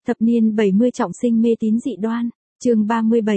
Thập niên 70 trọng sinh mê tín dị đoan. Chương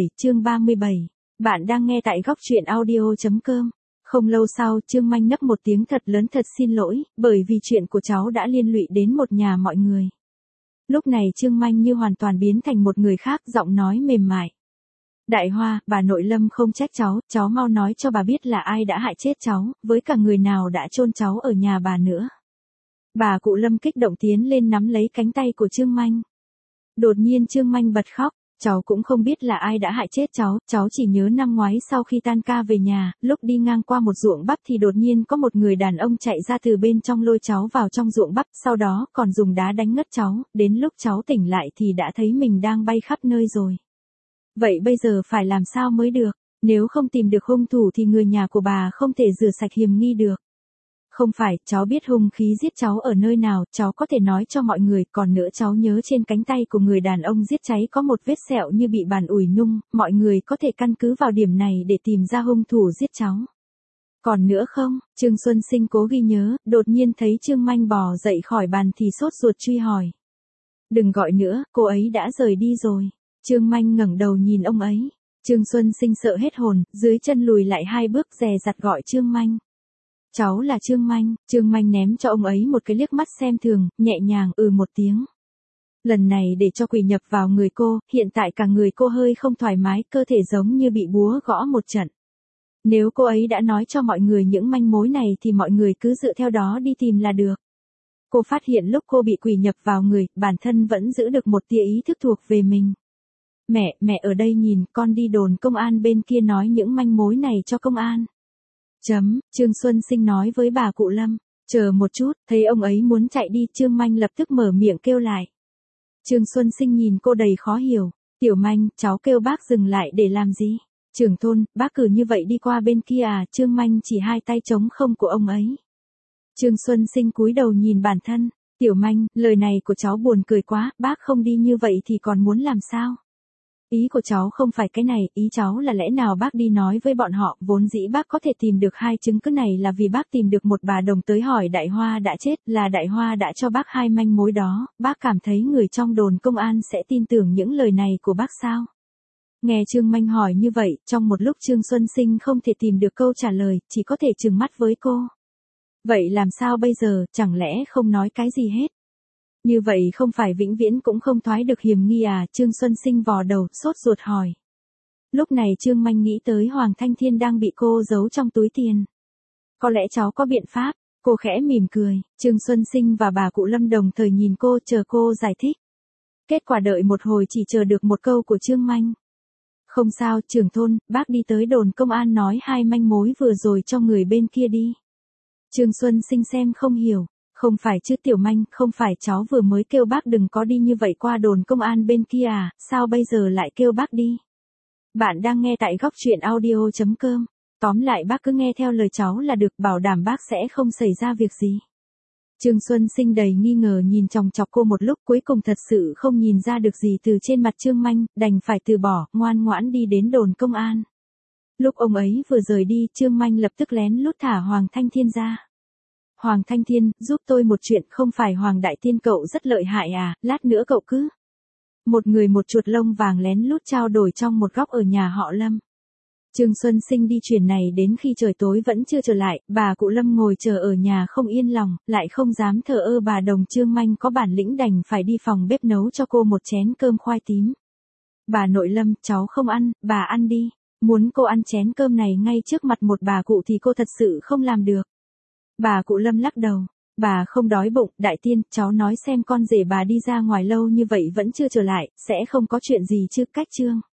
37. Bạn đang nghe tại góc truyện audio.com. Không lâu sau, Trương Manh nấc một tiếng thật lớn thật xin lỗi, bởi vì chuyện của cháu đã liên lụy đến một nhà mọi người. Lúc này Trương Manh như hoàn toàn biến thành một người khác, giọng nói mềm mại. Đại Hoa, bà nội Lâm không trách cháu mau nói cho bà biết là ai đã hại chết cháu, với cả người nào đã chôn cháu ở nhà bà nữa. Bà cụ Lâm kích động tiến lên nắm lấy cánh tay của Trương Manh. Đột nhiên Trương Manh bật khóc, cháu cũng không biết là ai đã hại chết cháu chỉ nhớ năm ngoái sau khi tan ca về nhà, lúc đi ngang qua một ruộng bắp thì đột nhiên có một người đàn ông chạy ra từ bên trong lôi cháu vào trong ruộng bắp, sau đó còn dùng đá đánh ngất cháu, đến lúc cháu tỉnh lại thì đã thấy mình đang bay khắp nơi rồi. Vậy bây giờ phải làm sao mới được, nếu không tìm được hung thủ thì người nhà của bà không thể rửa sạch hiểm nghi được. Không phải, cháu biết hung khí giết cháu ở nơi nào, cháu có thể nói cho mọi người, còn nữa cháu nhớ trên cánh tay của người đàn ông giết cháy có một vết sẹo như bị bàn ủi nung, mọi người có thể căn cứ vào điểm này để tìm ra hung thủ giết cháu. Còn nữa không? Trương Xuân Sinh cố ghi nhớ, đột nhiên thấy Trương Manh bò dậy khỏi bàn thì sốt ruột truy hỏi. Đừng gọi nữa, cô ấy đã rời đi rồi. Trương Manh ngẩng đầu nhìn ông ấy. Trương Xuân Sinh sợ hết hồn, dưới chân lùi lại 2 bước dè dặt gọi Trương Manh. Cháu là Trương Manh ném cho ông ấy một cái liếc mắt xem thường, nhẹ nhàng một tiếng. Lần này để cho quỷ nhập vào người cô, hiện tại cả người cô hơi không thoải mái, cơ thể giống như bị búa gõ một trận. Nếu cô ấy đã nói cho mọi người những manh mối này thì mọi người cứ dựa theo đó đi tìm là được. Cô phát hiện lúc cô bị quỷ nhập vào người, bản thân vẫn giữ được một tia ý thức thuộc về mình. Mẹ ở đây nhìn, con đi đồn công an bên kia nói những manh mối này cho công an. Trương Xuân Sinh nói với bà cụ Lâm. Chờ một chút, thấy ông ấy muốn chạy đi, Trương Manh lập tức mở miệng kêu lại. Trương Xuân Sinh nhìn cô đầy khó hiểu. Tiểu Manh, cháu kêu bác dừng lại để làm gì? Trưởng thôn, bác cứ như vậy đi qua bên kia à? Trương Manh chỉ 2 tay trống không của ông ấy. Trương Xuân Sinh cúi đầu nhìn bản thân. Tiểu Manh, lời này của cháu buồn cười quá, bác không đi như vậy thì còn muốn làm sao? Ý của cháu không phải cái này, ý cháu là lẽ nào bác đi nói với bọn họ, vốn dĩ bác có thể tìm được 2 chứng cứ này là vì bác tìm được một bà đồng tới hỏi Đại Hoa đã chết, là Đại Hoa đã cho bác 2 manh mối đó, bác cảm thấy người trong đồn công an sẽ tin tưởng những lời này của bác sao? Nghe Trương Manh hỏi như vậy, trong một lúc Trương Xuân Sinh không thể tìm được câu trả lời, chỉ có thể trừng mắt với cô. Vậy làm sao bây giờ, chẳng lẽ không nói cái gì hết? Như vậy không phải vĩnh viễn cũng không thoái được hiểm nghi à? Trương Xuân Sinh vò đầu, sốt ruột hỏi. Lúc này Trương Manh nghĩ tới Hoàng Thanh Thiên đang bị cô giấu trong túi tiền. Có lẽ cháu có biện pháp, cô khẽ mỉm cười. Trương Xuân Sinh và bà cụ Lâm đồng thời nhìn cô chờ cô giải thích. Kết quả đợi một hồi chỉ chờ được một câu của Trương Manh. Không sao, trưởng thôn, bác đi tới đồn công an nói 2 manh mối vừa rồi cho người bên kia đi. Trương Xuân Sinh xem không hiểu. Không phải chứ Tiểu Manh, không phải cháu vừa mới kêu bác đừng có đi như vậy qua đồn công an bên kia à, sao bây giờ lại kêu bác đi? Bạn đang nghe tại góc truyện audio.com. Tóm lại bác cứ nghe theo lời cháu là được, bảo đảm bác sẽ không xảy ra việc gì. Trương Xuân Sinh đầy nghi ngờ nhìn chòng chọc cô một lúc, cuối cùng thật sự không nhìn ra được gì từ trên mặt Trương Manh, đành phải từ bỏ, ngoan ngoãn đi đến đồn công an. Lúc ông ấy vừa rời đi, Trương Manh lập tức lén lút thả Hoàng Thanh Thiên ra. Hoàng Thanh Thiên, giúp tôi một chuyện, không phải Hoàng Đại Tiên cậu rất lợi hại à, lát nữa cậu cứ. Một người một chuột lông vàng lén lút trao đổi trong một góc ở nhà họ Lâm. Trương Xuân Sinh đi chuyển này đến khi trời tối vẫn chưa trở lại, bà cụ Lâm ngồi chờ ở nhà không yên lòng, lại không dám thờ ơ bà đồng Trương Manh có bản lĩnh đành phải đi phòng bếp nấu cho cô một chén cơm khoai tím. Bà nội Lâm, cháu không ăn, bà ăn đi. Muốn cô ăn chén cơm này ngay trước mặt một bà cụ thì cô thật sự không làm được. Bà cụ Lâm lắc đầu, bà không đói bụng, Đại Tiên, cháu nói xem con rể bà đi ra ngoài lâu như vậy vẫn chưa trở lại, sẽ không có chuyện gì chứ? Cách Trương